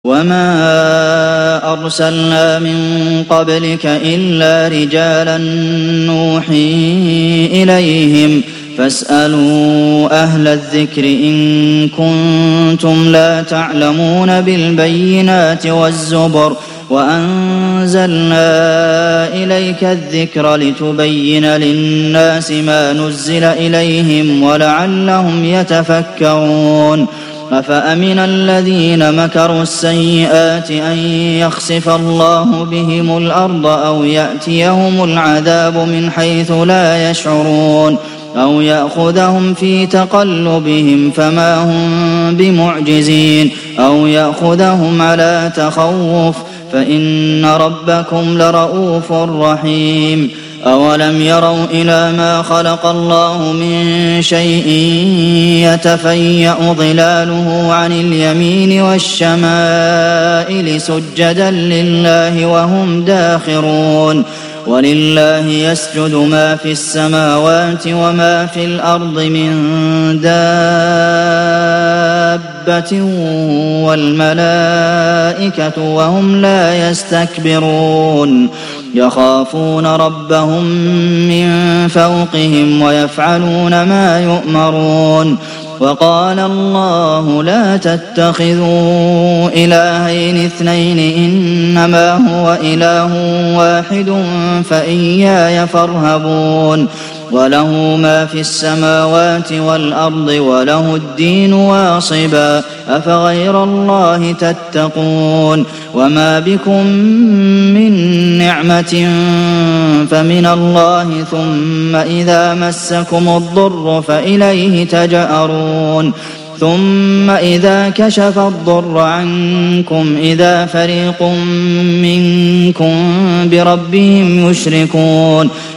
وما أرسلنا من قبلك إلا رجالا نوحي إليهم فاسألوا أهل الذكر إن كنتم لا تعلمون بالبينات والزبر وأنزلنا إليك الذكر لتبين للناس ما نزل إليهم ولعلهم يتفكرون أفأمن الذين مكروا السيئات أن يخسف الله بهم الأرض أو يأتيهم العذاب من حيث لا يشعرون أو يأخذهم في تقلبهم فما هم بمعجزين أو يأخذهم على تخوف فإن ربكم لرءوف رحيم أولم يروا إلى ما خلق الله من شيء يتفيأ ظلاله عن اليمين والشمائل سجدا لله وهم داخرون ولله يسجد ما في السماوات وما في الأرض من دابة والملائكة وهم لا يستكبرون يخافون ربهم من فوقهم ويفعلون ما يؤمرون وقال الله لا تتخذوا إلهين اثنين إنما هو إله واحد فإياي فارهبون وله ما في السماوات والأرض وله الدين واصبا أفغير الله تتقون وما بكم من نعمة فمن الله ثم إذا مسكم الضر فإليه تجأرون ثم إذا كشف الضر عنكم إذا فريق منكم بربهم يشركون